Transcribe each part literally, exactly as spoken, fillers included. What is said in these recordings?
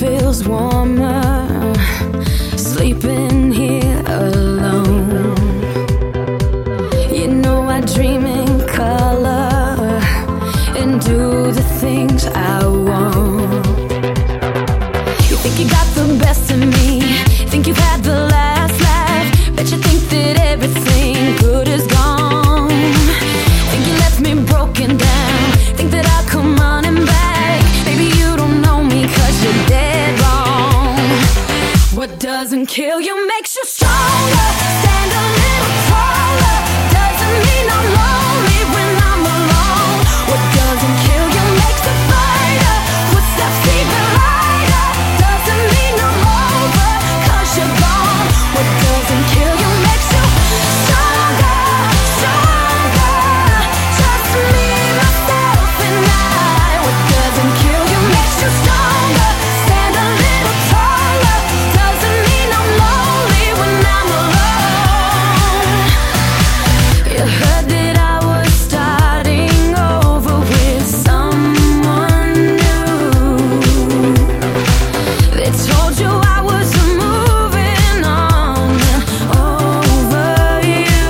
feels warmer sleeping here alone. You know I dream in color and do the things I want. You think you got the best of me, think you've had the last laugh, bet you think that everything good is gone. Think you left me broken down, think that I'll come running back. Baby, you don't know me cause you're dead wrong. What doesn't kill you makes you stronger. Stand a little taller. Doesn't mean I'm lonely when I'm alone. What doesn't kill you makes a fighter. Footsteps even lighter. Doesn't mean I'm over cause you're gone. What doesn't kill you makes you stronger, stronger. Just me, myself and I. What doesn't kill you makes you stronger. Stand a little taller. Doesn't mean I'm lonely when I'm alone. You heard that I was starting over with someone new. They told you I was moving on over you.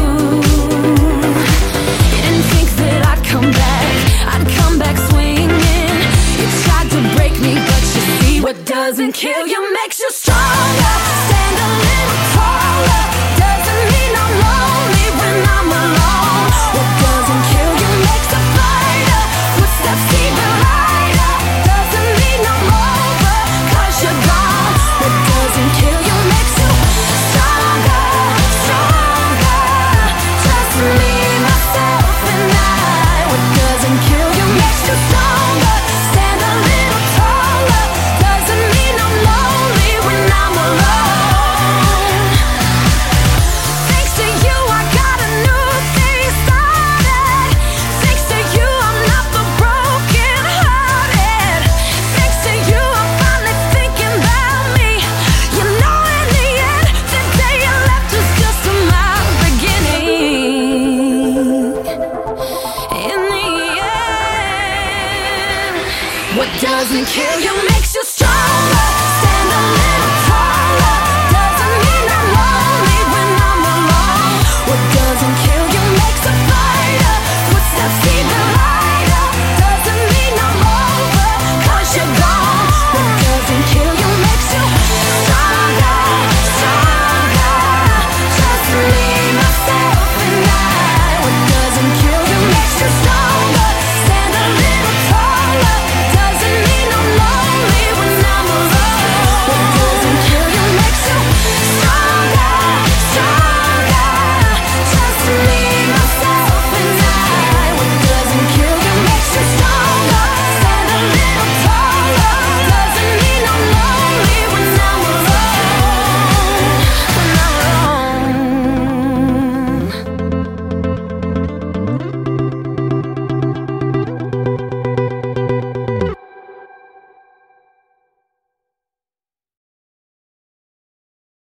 You didn't think that I'd come back, I'd come back swinging. You tried to break me, but you see what doesn't kill you makes you stronger. Stand a little taller. Doesn't mean I'm lonely when I'm alone. What doesn't kill you makes a fighter. Footsteps even lighter. Doesn't mean I'm over cause you're gone. What doesn't kill you makes you stronger, stronger. Just me, myself and I. What doesn't kill you makes you stronger. Stand a little taller. Doesn't mean I'm lonely when I'm alone. Thanks to you, I got a new thing started. Thanks to you, I'm not the broken hearted. Thanks to you, I'm finally thinking about me. You know, in the end, the day you left was just my beginning. In the end, what doesn't kill you